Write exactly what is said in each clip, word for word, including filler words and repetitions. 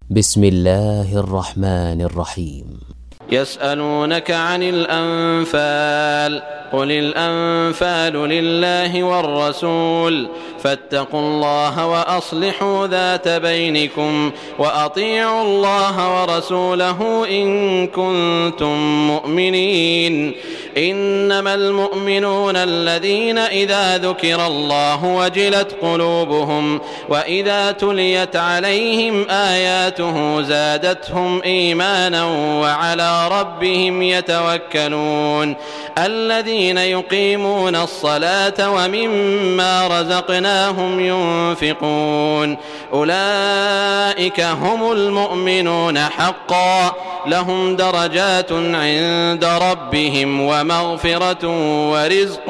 بسم الله الرحمن الرحيم. يسألونك عن الأنفال قل الأنفال لله والرسول فاتقوا الله وأصلحوا ذات بينكم وأطيعوا الله ورسوله إن كنتم مؤمنين. إنما المؤمنون الذين إذا ذكر الله وجلت قلوبهم وإذا تليت عليهم آياته زادتهم إيمانا وعلى ربهم يتوكلون. الذين يقيمون الصلاة ومما رزقناهم ينفقون أولئك هم المؤمنون حقا لهم درجات عند ربهم ومغفرة ورزق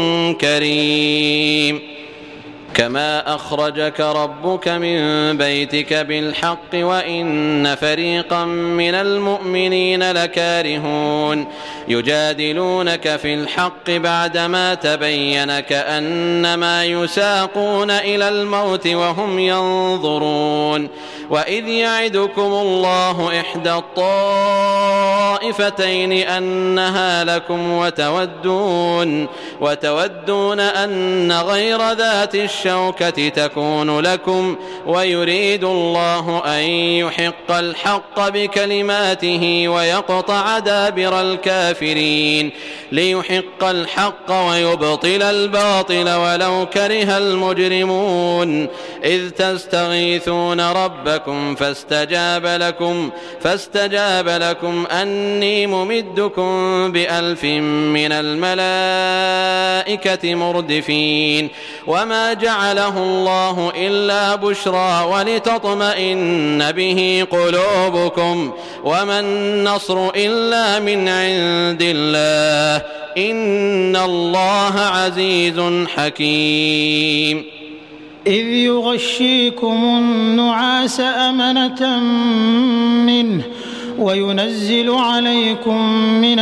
كريم. كما أخرجك ربك من بيتك بالحق وإن فريقا من المؤمنين لكارهون يجادلونك في الحق بعدما تبين كأنما يساقون إلى الموت وهم ينظرون. وإذ يعدكم الله إحدى الطائفتين أنها لكم وتودون, وتودون أن غير ذات الشوكة تكون لكم ويريد الله أن يحق الحق بكلماته ويقطع دابر الكافرين ليحق الحق ويبطل الباطل ولو كره المجرمون. إذ تستغيثون ربكم فاستجاب لكم فاستجاب لكم أني ممدكم بألف من الملائكة مردفين. وما جعله الله إلا بشرى ولتطمئن به قلوبكم وما النصر إلا من عند الله إن الله عزيز حكيم. إذ يغشيكم النعاس أمنة منه وينزل عليكم من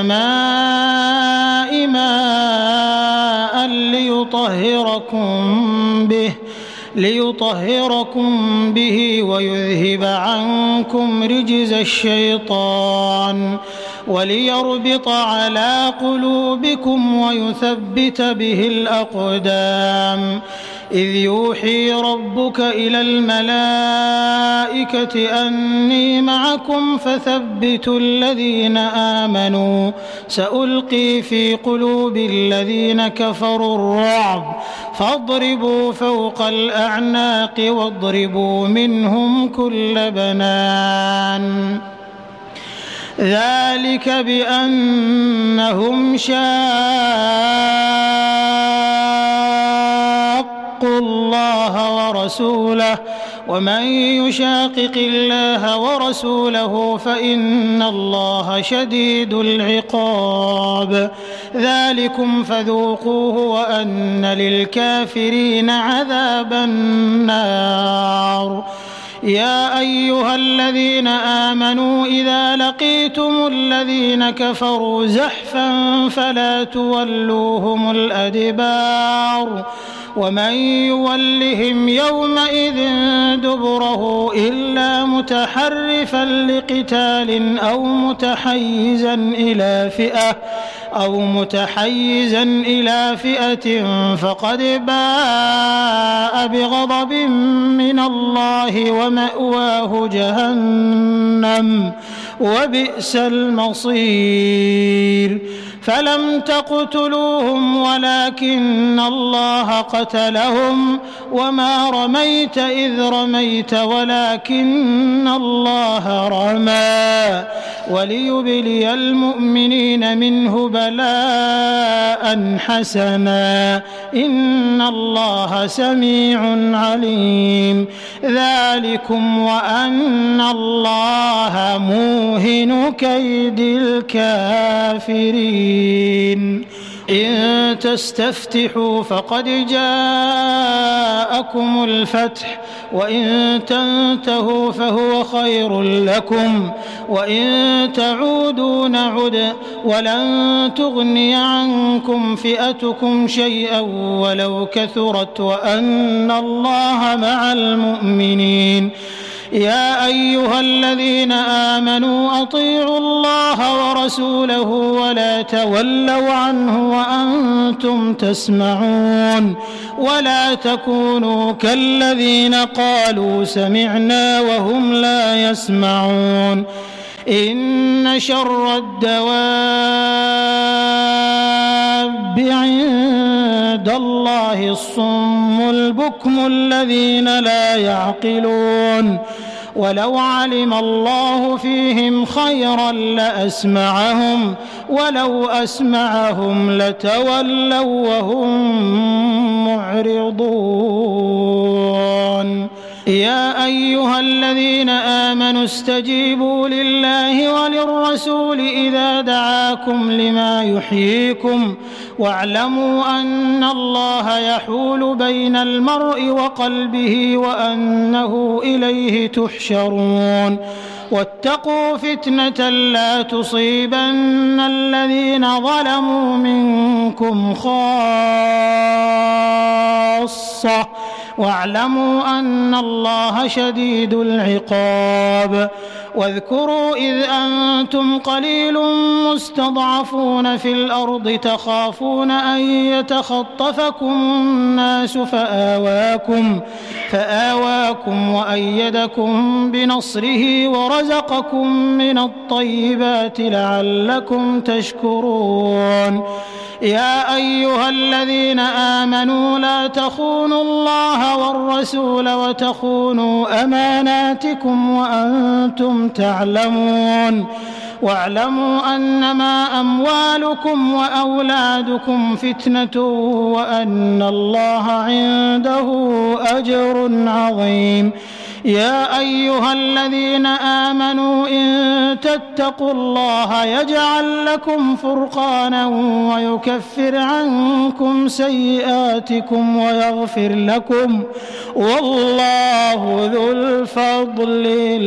السماء ماء ليطهركم به ليطهركم به ويذهب عنكم رجز الشيطان وليربط على قلوبكم ويثبت به الأقدام. إذ يوحي ربك إلى الملائكة أني معكم فثبتوا الذين آمنوا سألقي في قلوب الذين كفروا الرعب فاضربوا فوق الأعناق واضربوا منهم كل بنان. ذلك بأنهم شاقوا الله ورسوله ومن يشاقق الله ورسوله فإن الله شديد العقاب. ذلكم فذوقوه وأن للكافرين عذاب النار. يا أيها الذين آمنوا إذا لقيتم الذين كفروا زحفا فلا تولوهم الأدبار ومن يولهم يومئذ دبره إلا متحرفا لقتال أو متحيزا إلى فئة أو متحيزا إلى فئة فقد باء بغضب من الله ومأواه جهنم وبئس المصير. فلم تقتلوهم ولكن الله قتلهم وما رميت إذ رميت ولكن الله رمى وليبلي المؤمنين منه بلاء حسنا إن الله سميع عليم. ذلكم وأن الله موهن كيد الكافرين. إن تستفتحوا فقد جاءكم الفتح وإن تنتهوا فهو خير لكم وإن تعودوا نعد ولن تغني عنكم فئتكم شيئا ولو كثرت وأن الله مع المؤمنين. يا أيها الذين آمنوا أطيعوا الله ورسوله ولا تولوا عنه وأنتم تسمعون ولا تكونوا كالذين قالوا سمعنا وهم لا يسمعون إن شر الدواب عند الله الصم البكم الذين لا يعقلون ولو علم الله فيهم خيرا لأسمعهم ولو أسمعهم لتولوا وهم معرضون يا أيها الذين آمنوا استجيبوا لله وللرسول إذا دعاكم لما يحييكم واعلموا أن الله يحول بين المرء وقلبه وأنه إليه تحشرون واتقوا فتنة لا تصيبن الذين ظلموا منكم خاصة واعلموا أن الله شديد العقاب واذكروا إذ أنتم قليل مستضعفون في الأرض تخافون أن يتخطفكم الناس فآواكم, فآواكم وأيدكم بنصره ورزقكم من الطيبات لعلكم تشكرون يا أيها الذين آمنوا لا تخونوا الله والرسول وتخونوا أماناتكم وأنتم تعلمون واعلموا أنما أموالكم وأولادكم فتنة وأن الله عنده أجر عظيم يا أيها الذين آمنوا إن تتقوا الله يجعل لكم فرقانا ويكفر عنكم سيئاتكم ويغفر لكم والله ذو الفضل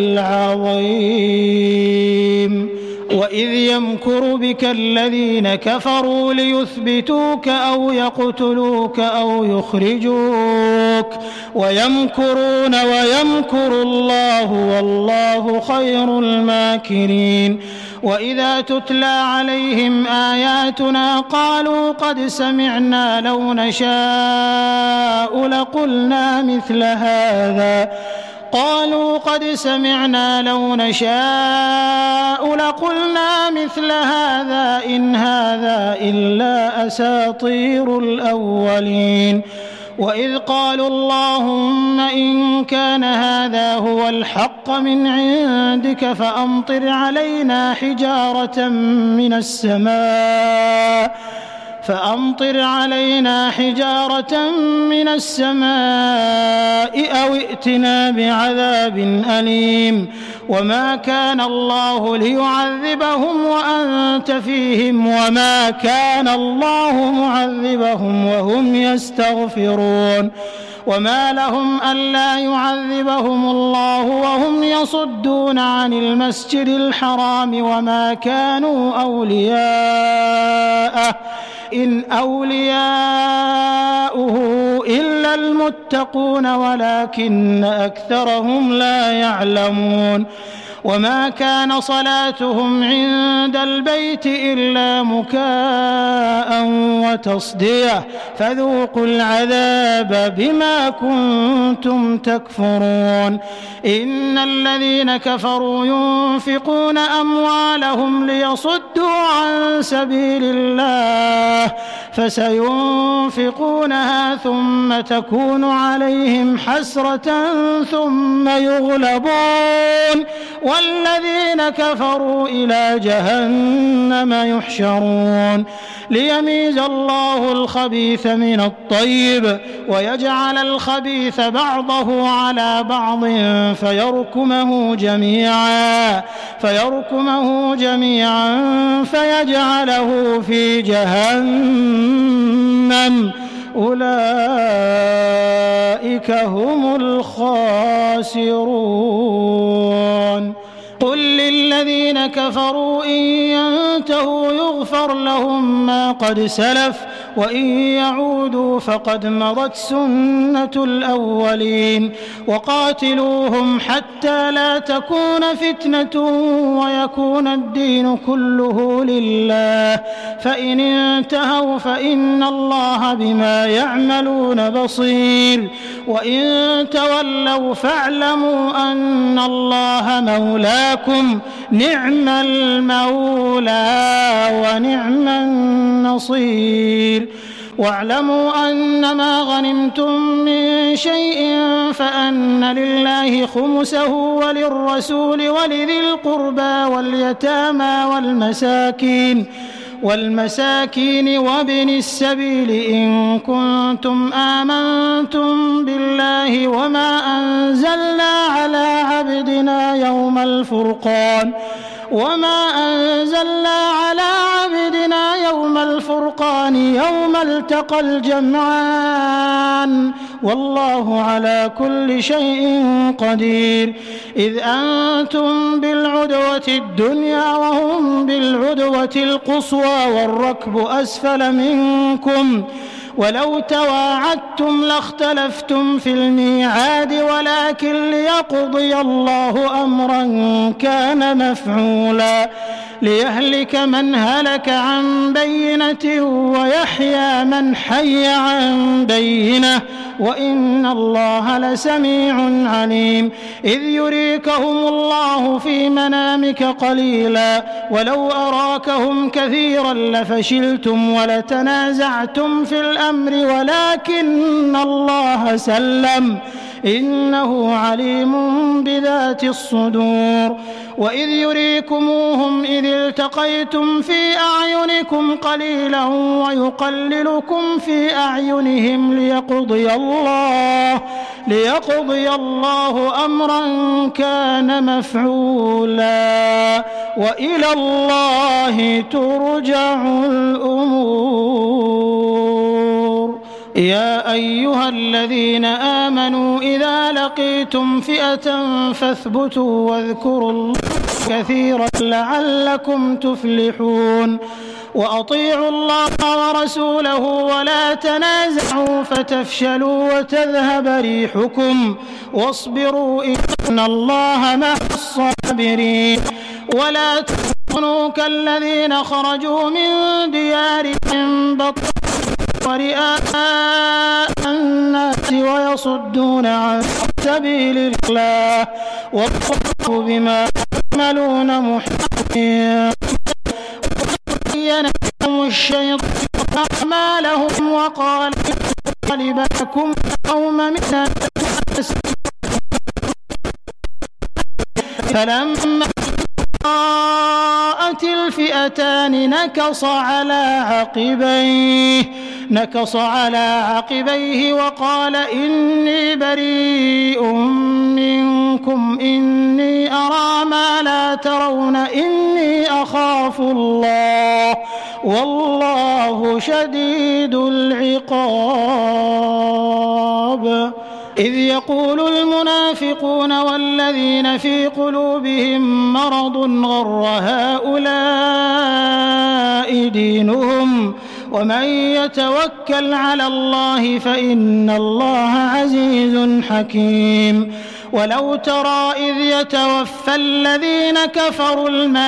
العظيم وإذ يمكر بك الذين كفروا ليثبتوك أو يقتلوك أو يخرجوك ويمكرون ويمكر الله والله خير الماكرين وإذا تتلى عليهم آياتنا قالوا قد سمعنا لو نشاء لقلنا مثل هذا قالوا قد سمعنا لو نشاء لقلنا مثل هذا إن هذا إلا أساطير الأولين وإذ قالوا اللهم إن كان هذا هو الحق من عندك فأمطر علينا حجارة من السماء فأمطر علينا حجارة من السماء أو ائتنا بعذاب أليم وما كان الله ليعذبهم وأنت فيهم وما كان الله معذبهم وهم يستغفرون وما لهم ألا يعذبهم الله وهم يصدون عن المسجد الحرام وما كانوا أولياءه إن أولياؤه إلا المتقون ولكن أكثرهم لا يعلمون وما كان صلاتهم عند البيت إلا مكاء وتصدية فذوقوا العذاب بما كنتم تكفرون إن الذين كفروا ينفقون أموالهم ليصدوا عن سبيل الله فسينفقونها ثم تكون عليهم حسرة ثم يغلبون والذين كفروا إلى جهنم يحشرون ليميز الله الخبيث من الطيب ويجعل الخبيث بعضه على بعض فيركمه جميعا فيركمه جميعا فيجعله في جهنم أولئك هم الخاسرون قل للذين كفروا إن ينتهوا يغفر لهم ما قد سلف وإن يعودوا فقد مضت سنة الأولين وقاتلوهم حتى لا تكون فتنة ويكون الدين كله لله فإن انتهوا فإن الله بما يعملون بصير وإن تولوا فاعلموا أن الله مولاكم نعم المولى ونعم النصير واعلموا أنما غنمتم من شيء فأن لله خمسه وللرسول ولذي القربى واليتامى والمساكين والمساكين وابن السبيل إن كنتم آمنتم بالله وما أنزلنا على عبدنا يوم الفرقان وما أنزلنا على عبدنا يوم الفرقان يوم التقى الجمعان والله على كل شيء قدير إذ أنتم بالعدوة الدنيا وهم بالعدوة القصوى والركب أسفل منكم ولو تواعدتم لاختلفتم في الميعاد ولكن ليقضي الله أمرا كان مفعولا ليهلك من هلك عن بينة ويحيى من حي عن بينة وإن الله لسميع عليم إذ يريكهم الله في منامك قليلا ولو أراكهم كثيرا لفشلتم ولتنازعتم في الأمر ولكن الله سلم إنه عليم بذات الصدور وإذ يريكموهم إذ التقيتم في أعينكم قليلا ويقللكم في أعينهم ليقضي الله ليقضي الله أمرا كان مفعولا وإلى الله ترجع الأمور يا أيها الذين آمنوا إذا لقيتم فئة فاثبتوا واذكروا الله كثيرا لعلكم تفلحون وأطيعوا الله ورسوله ولا تنازعوا فتفشلوا وتذهب ريحكم واصبروا إن الله مع الصابرين ولا تكونوا كالذين خرجوا من ديارهم بطرا ورئاء الناس ويصدون عن سبيل الله والله بما يعملون محيط وزين لهم الشيطان أعمالهم وقال غالبكم قوم من الناس فلما رأت الفئتان نكص على عقبيه نكص على عقبيه وقال إني بريء منكم إني أرى ما لا ترون إني أخاف الله والله شديد العقاب إذ يقول المنافقون والذين في قلوبهم مرض غر هؤلاء دينهم ومن يتوكل على الله فإن الله عزيز حكيم ولو ترى إذ يتوفى الذين كفروا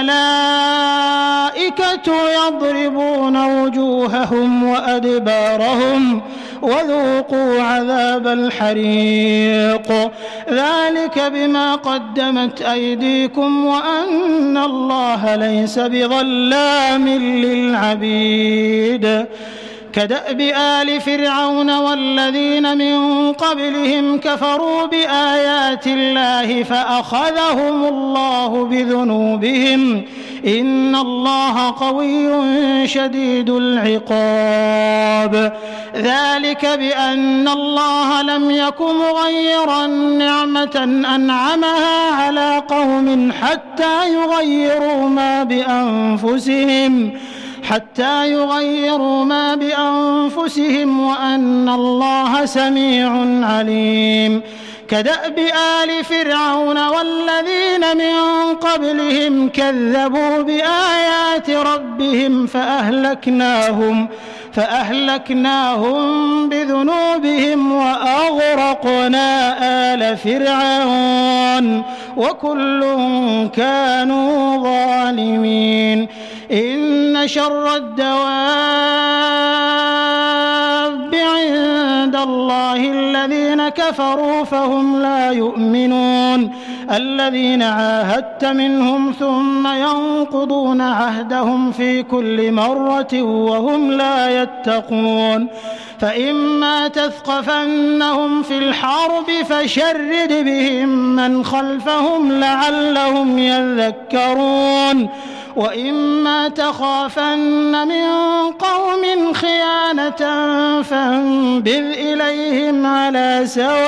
الملائكة يضربون وجوههم وأدبارهم وذوقوا عذاب الحريق ذلك بما قدمت أيديكم وأن الله ليس بظلام للعبيد كدأب آل فرعون والذين من قبلهم كفروا بآيات الله فأخذهم الله بذنوبهم إن الله قوي شديد العقاب ذلك بأن الله لم يك مغيرا نعمة أنعمها على قوم حتى يغيروا ما بأنفسهم حتى يغيروا ما بأنفسهم وأن الله سميع عليم كدأب آل فرعون والذين من قبلهم كذبوا بآيات ربهم فأهلكناهم فأهلكناهم بذنوبهم وأغرقنا آل فرعون وكل كانوا ظالمين إن شر الدواب عند الله الذين كفروا فهم لا يؤمنون الذين عاهدت منهم ثم ينقضون عهدهم في كل مرة وهم لا يتقون فإما تثقفنهم في الحرب فشرد بهم من خلفهم لعلهم يذكرون وإما تخافن من قوم خيانة فانبذ إليهم على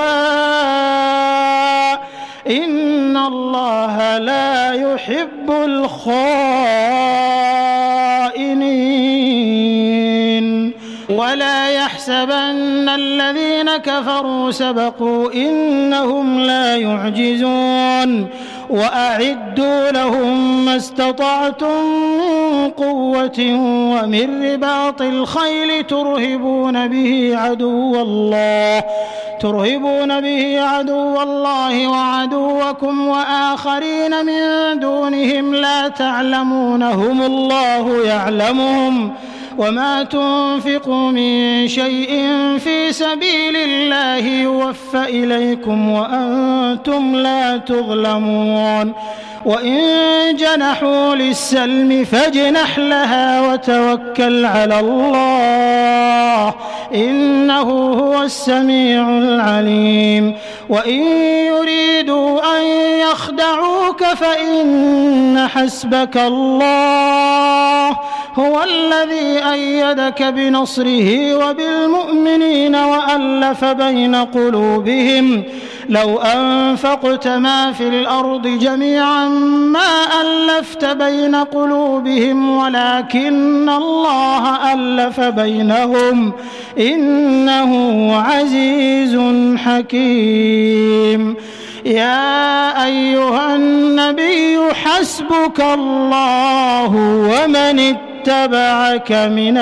سواء إن الله لا يحب الخائنين ولا يحسبن الذين كفروا سبقوا إنهم لا يعجزون وأعدوا لهم ما استطعتم من قوة ومن رباط الخيل ترهبون به عدو الله ترهبون به عدو الله وعدوكم وآخرين من دونهم لا تعلمونهم الله يعلمهم وما تنفقوا من شيء في سبيل الله يوفى إليكم وأنتم لا تظلمون وإن جنحوا للسلم فاجنح لها وتوكل على الله إنه هو السميع العليم وإن يريدوا أن يخدعوك فإن حسبك الله هو الذي أيدك بنصره وبالمؤمنين وألف بين قلوبهم لو أنفقت ما في الأرض جميعا ما ألفت بين قلوبهم ولكن الله ألف بينهم إنه عزيز حكيم يا أيها النبي حسبك الله ومن اتبعك من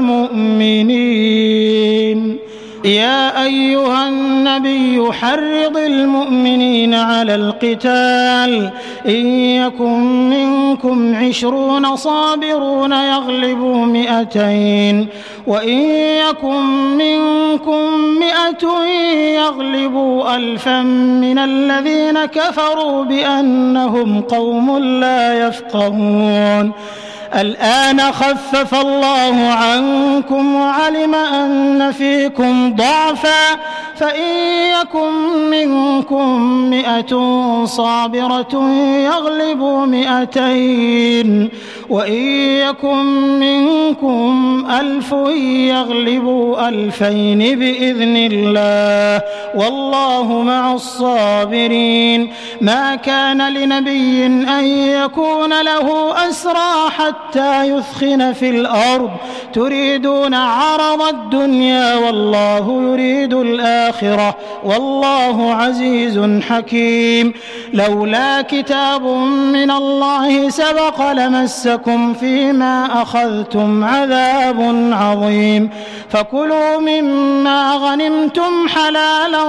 المؤمنين يا أيها النبي حرض المؤمنين على القتال إن يكن منكم عشرون صابرون يغلبوا مئتين وإن يكن منكم مئة يغلبوا ألفا من الذين كفروا بأنهم قوم لا يفقهون الآن خفف الله عنكم وعلم أن فيكم ضعفا فإن يكن منكم مئة صابرة يغلبوا مئتين وإن يكن منكم ألف يغلبوا ألفين بإذن الله والله مع الصابرين ما كان لنبي أن يكون له أسرى حتى يثخن في الأرض تريدون عرض الدنيا والله يريد الآخرة والله عزيز حكيم لولا كتاب من الله سبق لمسكم فيما أخذتم عذاب عظيم فكلوا مما غنمتم حلالا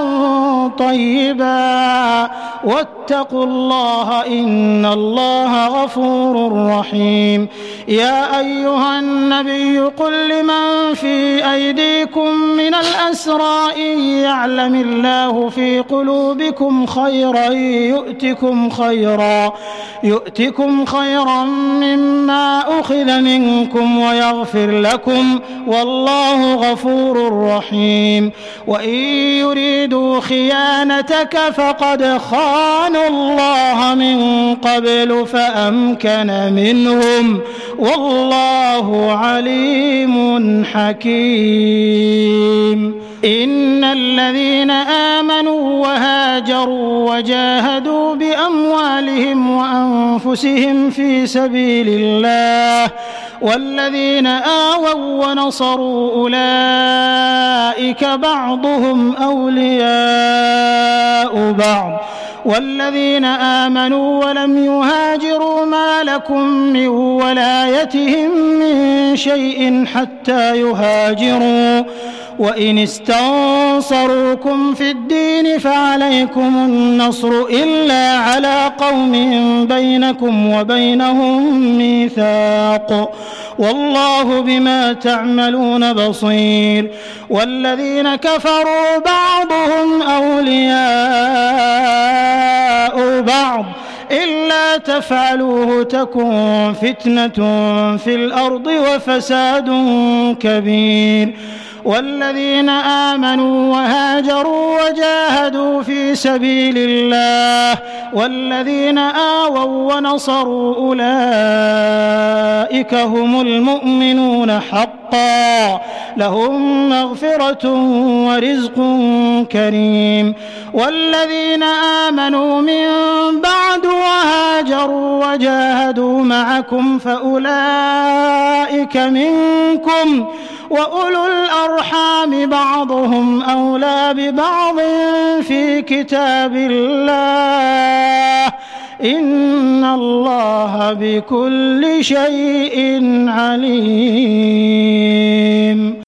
طيبا واتقوا الله إن الله غفور رحيم يا أيها النبي قل لمن في أيديكم من الأسرى إن يعلم الله في قلوبكم خيرا يؤتكم خيرا يؤتكم خيرا مما أخذ منكم ويغفر لكم والله غفور رحيم وإن يريدوا خيانتك فقد خانوا الله من قبل فأمكن منهم والله عليم حكيم إن الذين آمنوا وهاجروا وجاهدوا بأموالهم وأنفسهم في سبيل الله والذين آووا ونصروا أولئك بعضهم أولياء بعض والذين آمنوا ولم يهاجروا ما لكم من ولايتهم من شيء حتى يهاجروا وإن استنصروكم في الدين فعليكم النصر إلا على قوم بينكم وبينهم ميثاق والله بما تعملون بصير والذين كفروا بعضهم أولياء بعض إلا تفعلوه تكن فتنة في الأرض وفساد كبير والذين آمنوا وهاجروا وجاهدوا في سبيل الله والذين آووا ونصروا أولئك هم المؤمنون حقا لهم مغفرة ورزق كريم والذين آمنوا من بعد وهاجروا وجاهدوا معكم فأولئك منكم وأولو الأرحام بعضهم أولى ببعض في كتاب الله إن الله بكل شيء عليم.